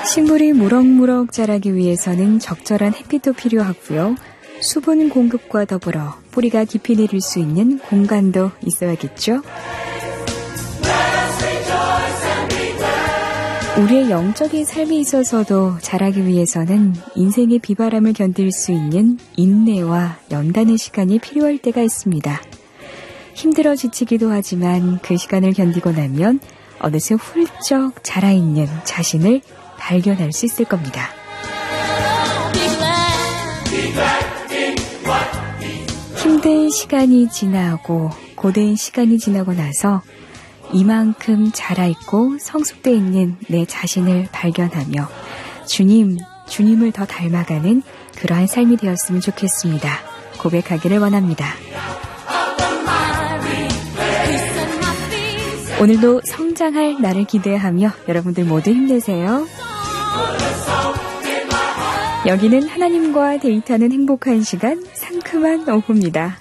식물이 무럭무럭 자라기 위해서는 적절한 햇빛도 필요하고요. 수분 공급과 더불어 뿌리가 깊이 내릴 수 있는 공간도 있어야겠죠. 우리의 영적인 삶에 있어서도 자라기 위해서는 인생의 비바람을 견딜 수 있는 인내와 연단의 시간이 필요할 때가 있습니다. 힘들어 지치기도 하지만 그 시간을 견디고 나면 어느새 훌쩍 자라있는 자신을 발견할 수 있을 겁니다. 힘든 시간이 지나고 고된 시간이 지나고 나서 이만큼 자라있고 성숙되어 있는 내 자신을 발견하며 주님을 더 닮아가는 그러한 삶이 되었으면 좋겠습니다. 고백하기를 원합니다. 오늘도 성장할 나를 기대하며 여러분들 모두 힘내세요. 여기는 하나님과 데이트하는 행복한 시간, 상큼한 오후입니다.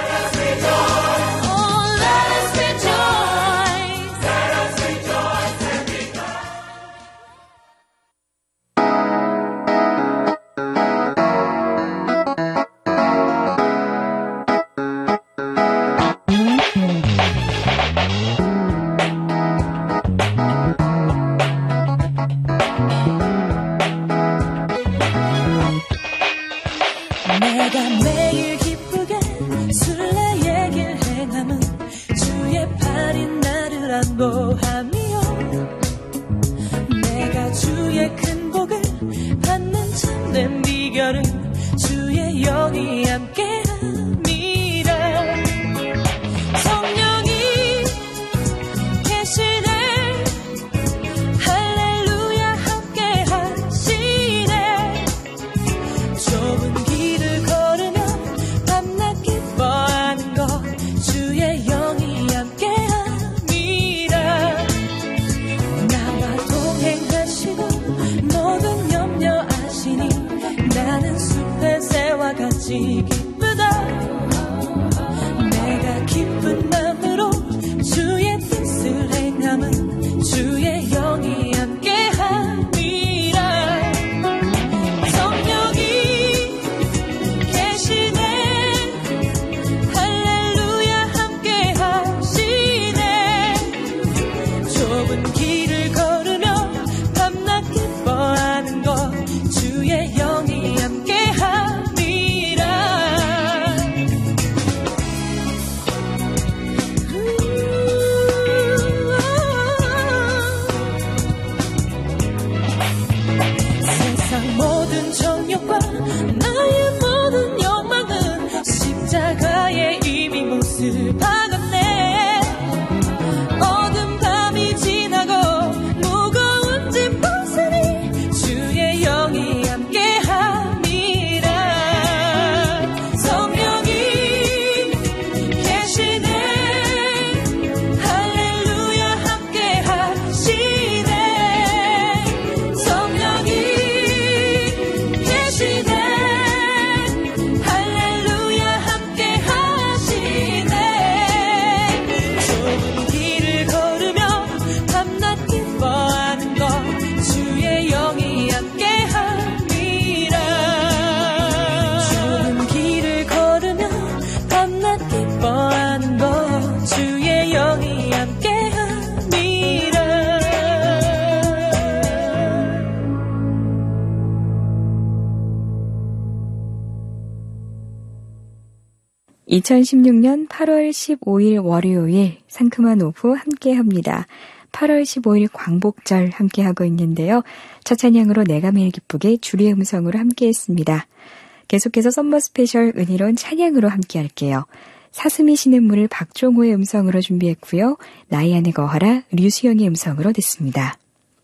(2016년 8월 15일) 월요일 상큼한 오후 함께합니다. 8월 15일 광복절 함께하고 있는데요. 첫 찬양으로 내가 매일 기쁘게 주리의 음성으로 함께했습니다. 계속해서 썸머 스페셜 은혜로운 찬양으로 함께할게요. 사슴이 쉬는 물을 박종호의 음성으로 준비했고요. 나의 안에 거하라 류수영의 음성으로 듣습니다.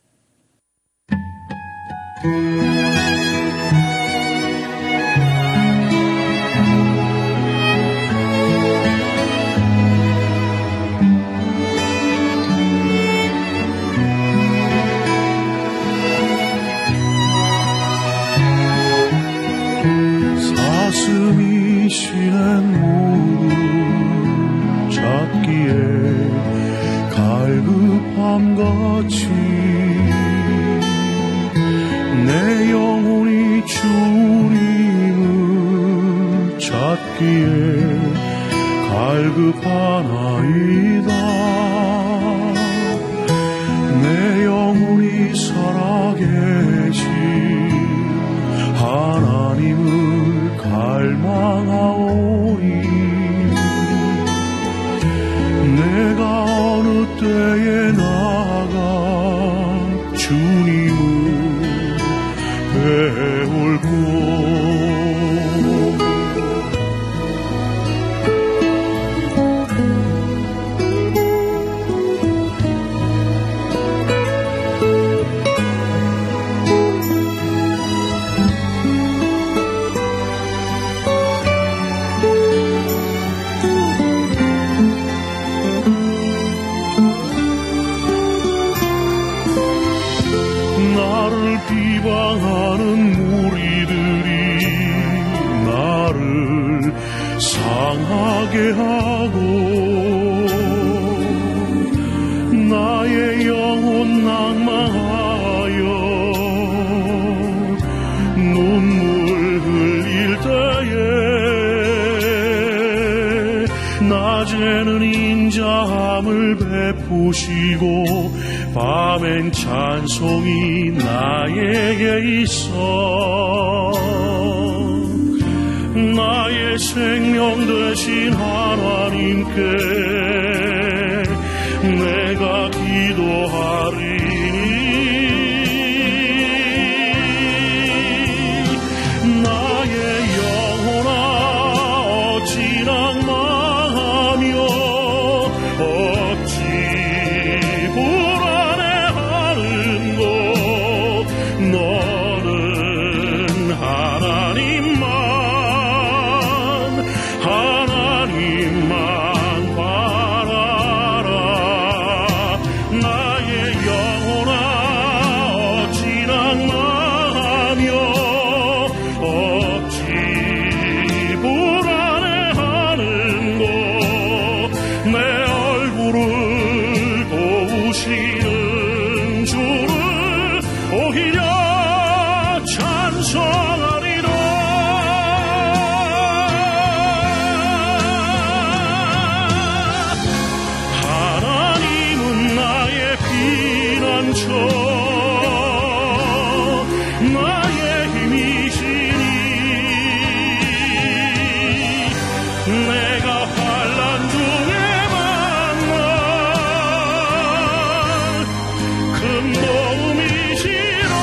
사슴이 쉬는 물을 찾기에 갈급함같이 때에 나가 주님을 배울고 비방하는 무리들이 나를 상하게 하고 나의 영혼 낭망하여 눈물 흘릴 때에 낮에는 인자함을 베푸시고 밤엔 찬송이 나에게 있어 나의 생명 되신 하나님께 내가 기도하리니 나의 영혼아 어찌 낭망하며 어찌 너는 하나님만 바라라 나의 영혼아 어찌 낭망하며 어찌 불안해하는고 내 얼굴을 보시는 주를 오히려 찬송하리라 하나님은 나의 피난처 나의 힘이시니 내가 환난 중에 만나 큰 도움이시라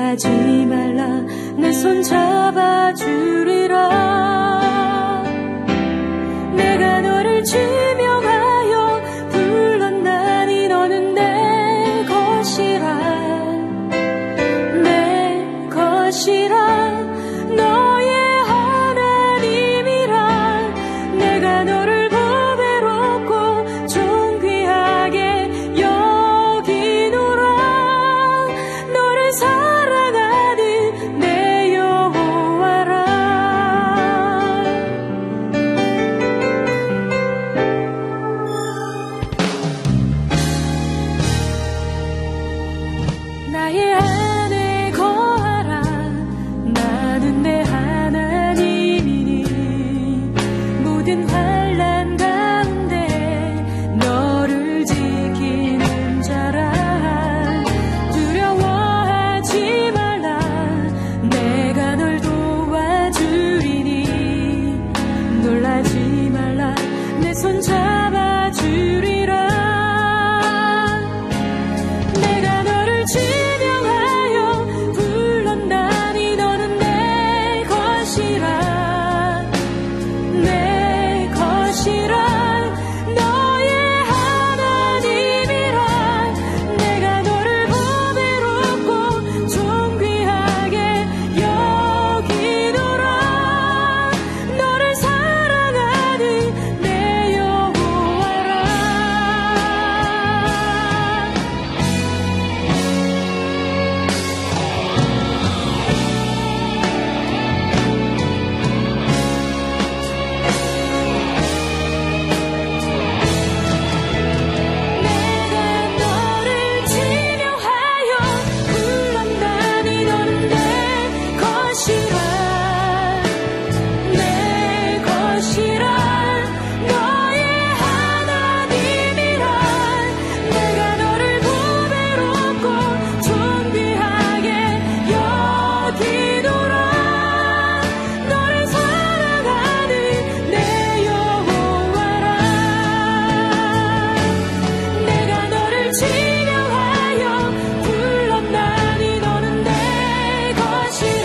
놀라지 말라 내 손 잡아주리라 내가 너를 지명하여 불렀나니 너는 내 것이라 내 것이라 너의 하나님이라 내가 너를 보배롭고 존귀하게 여기노라 너를 사랑하는 내 여호와라 나의 안에 거하라 나는 내 하나님이니 모든 환난 가운데 너를 지키는 자라 두려워하지 말라 내가 널 도와주리니 놀라지 말라 내 손 잡아주리라 내가 너를 지명하여 불렀나니 너는 내 것이라 내 것이라 너의 하나님이라 내가 너를 보배롭고 존귀하게 여기노라 너를 사랑하는 내 여호와라 내가 너를 지명하여 불렀나니 너는 내 것이라 내 것이라 너의 하나님이라 내가 너를 보배롭고 존귀하게 여기노라 너를 사랑하는 내 여호와라 내가 너를 지명하여 불렀나니 너는 내 것이라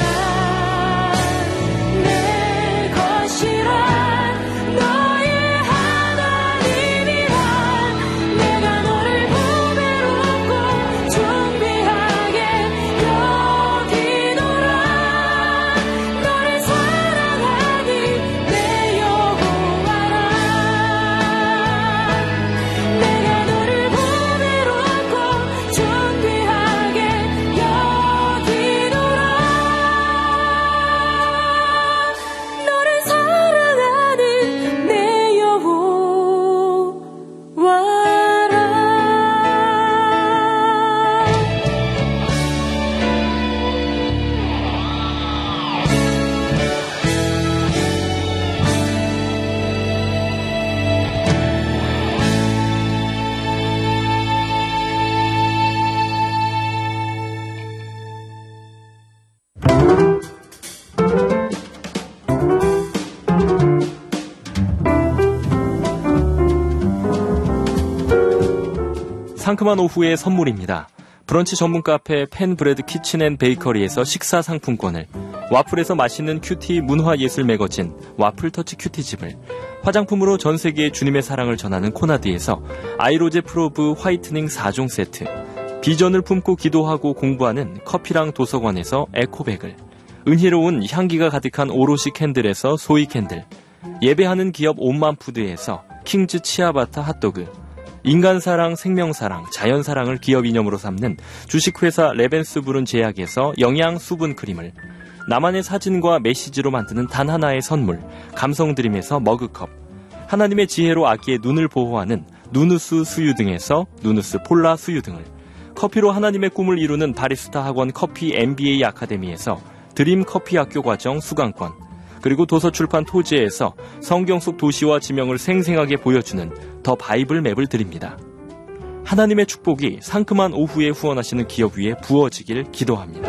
내 것이라 너의 하나님이라 내가 너를 보배롭고 존귀하게 여기노라 너를 사랑하는 내 여호와라 내가 너를 보배롭고 존귀하게 여기노라 너를 사랑하는 내 여호와라 상큼한 오후의 선물입니다. 브런치 전문 카페 펜브레드 키친앤베이커리에서 식사 상품권을, 와플에서 맛있는 큐티 문화예술 매거진 와플터치 큐티집을, 화장품으로 전세계에 주님의 사랑을 전하는 코나드에서 아이로제 프로브 화이트닝 4종 세트, 비전을 품고 기도하고 공부하는 커피랑 도서관에서 에코백을, 은혜로운 향기가 가득한 오롯이 캔들에서 소이 캔들, 예배하는 기업 온만푸드에서 킹즈 치아바타 핫도그, 인간사랑, 생명사랑, 자연사랑을 기업 이념으로 삼는 주식회사 레벤스부른 제약에서 영양 수분 크림을, 나만의 사진과 메시지로 만드는 단 하나의 선물 감성드림에서 머그컵, 하나님의 지혜로 아기의 눈을 보호하는 누누스 수유 등에서 누누스 폴라 수유 등을, 커피로 하나님의 꿈을 이루는 바리스타 학원 커피 MBA 아카데미에서 드림 커피 학교 과정 수강권, 그리고 도서출판 토지에서 성경 속 도시와 지명을 생생하게 보여주는 더 바이블 맵을 드립니다. 하나님의 축복이 상큼한 오후에 후원하시는 기업 위에 부어지길 기도합니다.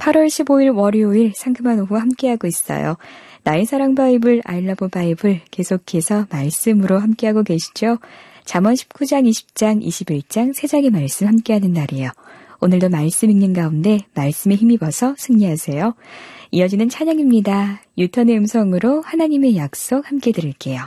8월 15일 월요일 상큼한 오후 함께하고 있어요. 나의 사랑 바이블, 아이러브 바이블 계속해서 말씀으로 함께하고 계시죠. 잠언 19장, 20장, 21장 세 장의 말씀 함께하는 날이에요. 오늘도 말씀 읽는 가운데 말씀에 힘입어서 승리하세요. 이어지는 찬양입니다. 유턴의 음성으로 하나님의 약속 함께 들을게요.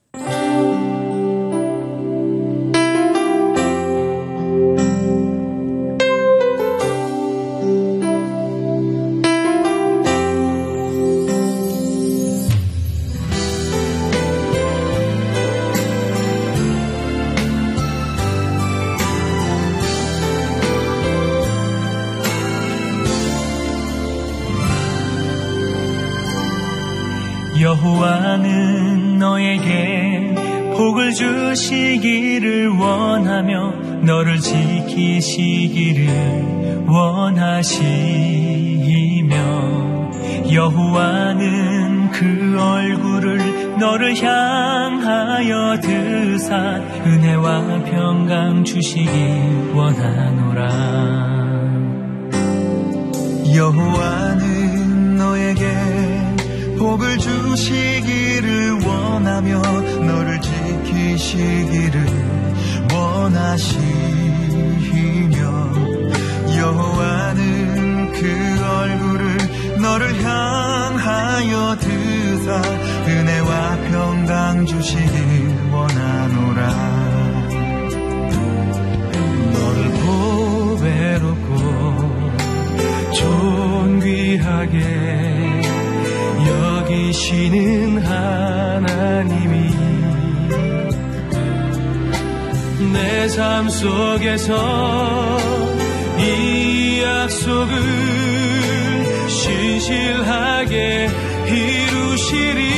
여호와는 너에게 복을 주시기를 원하며 너를 지키시기를 원하시며 여호와는 그 얼굴을 너를 향하여 드사 은혜와 평강 주시길 원하노라. 여호와는 너에게 복을 주시기를 원하며 너를 지키시기를 원하시며 여호와는 그 얼굴을 너를 향하여 드사 은혜와 평강 주시길 원하노라. 너를 보배롭고 존귀하게 여기시는 하나님이 내 삶 속에서 이 약속을 신실하게 이루시리.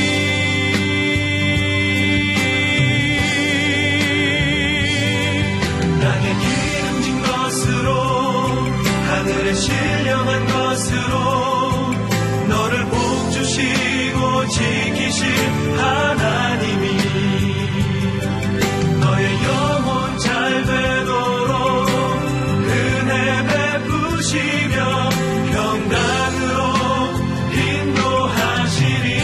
땅에 기름진 것으로 하늘에 신령한 것으로 너를 복주시고 지키실 하나님이 너의 영혼 잘 되도록 은혜 베푸시며 평강으로 인도하시리.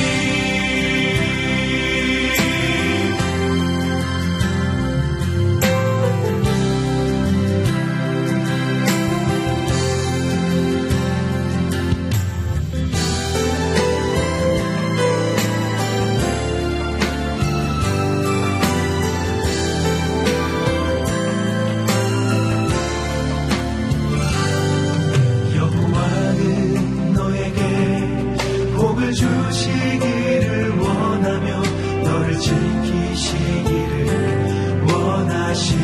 주시기를 원하며 너를 지키시기를 원하시며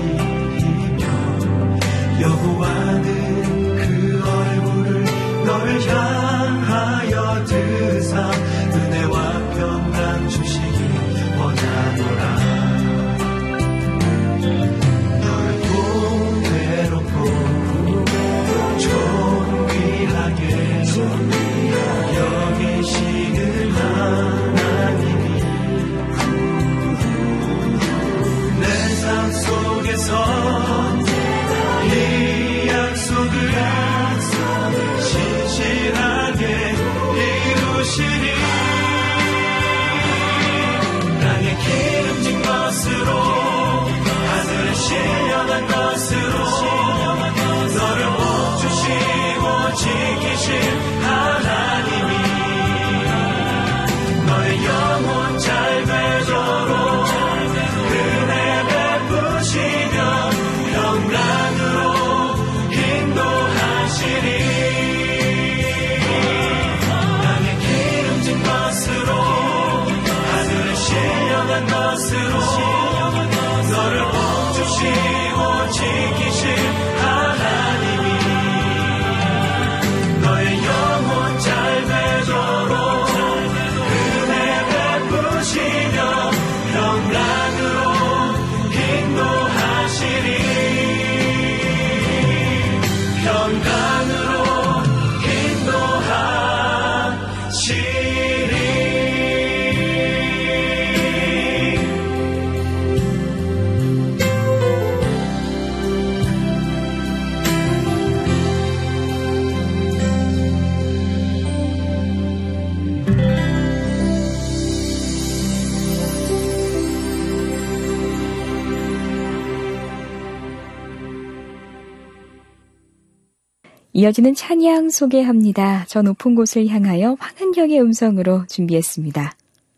여호와는 그 얼굴을 너를 향하여 드사 은혜와 평강 주시길 원하노라. 너를 보배롭고 존귀하게 여기시는 하나님이 내 삶 속에서 이 약속을 신실하게 이루시리. 땅에 기름진 것으로 하늘에 신령한 것으로 너를 복주시고 지키실 하나님이 너의 영혼 잘 되도록 은혜 베푸시며 평강으로 인도하시리. 땅에 기름진 것으로 하늘에 신령한 것으로 너를 복주시고 지키실 하나님이 너의 영혼 잘 되도록 은혜 베푸시며 평강으로 인도하시리. 평강으로 인도하시리. 이어지는 찬양 소개합니다. 저 높은 곳을 향하여 황은경의 음성으로 준비했습니다.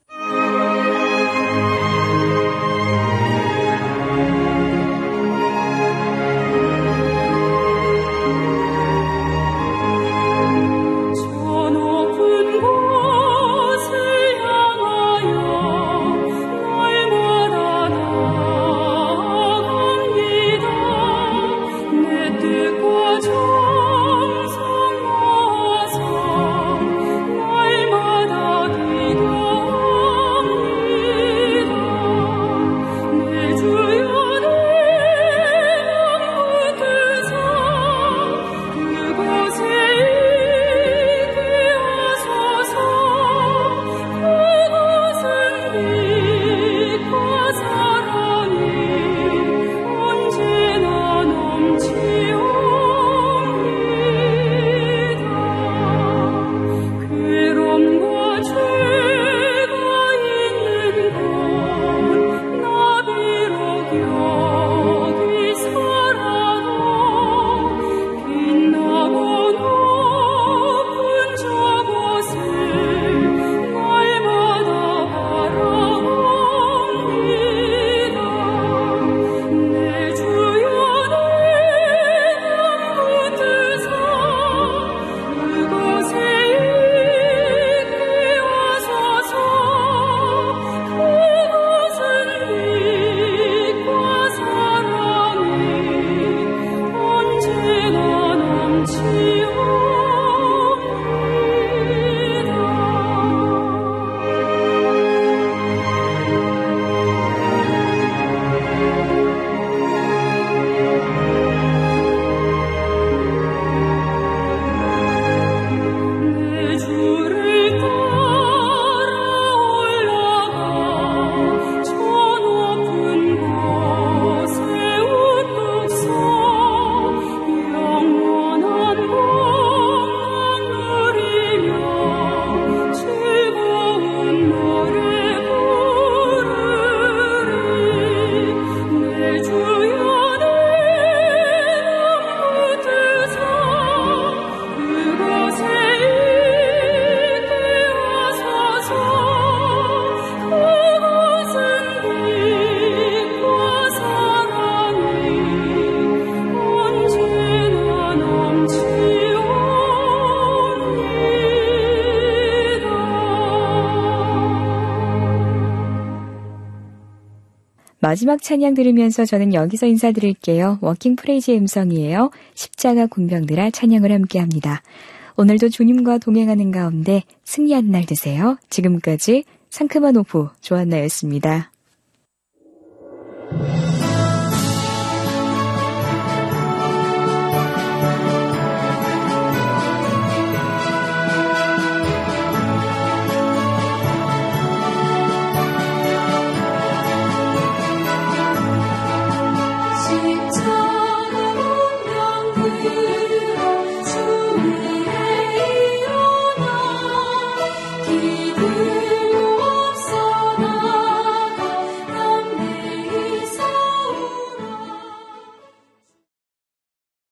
마지막 찬양 들으면서 저는 여기서 인사드릴게요. 워킹 프레이즈의 음성이에요. 십자가 군병들아 찬양을 함께합니다. 오늘도 주님과 동행하는 가운데 승리하는 날 되세요. 지금까지 상큼한 오후 조한나였습니다.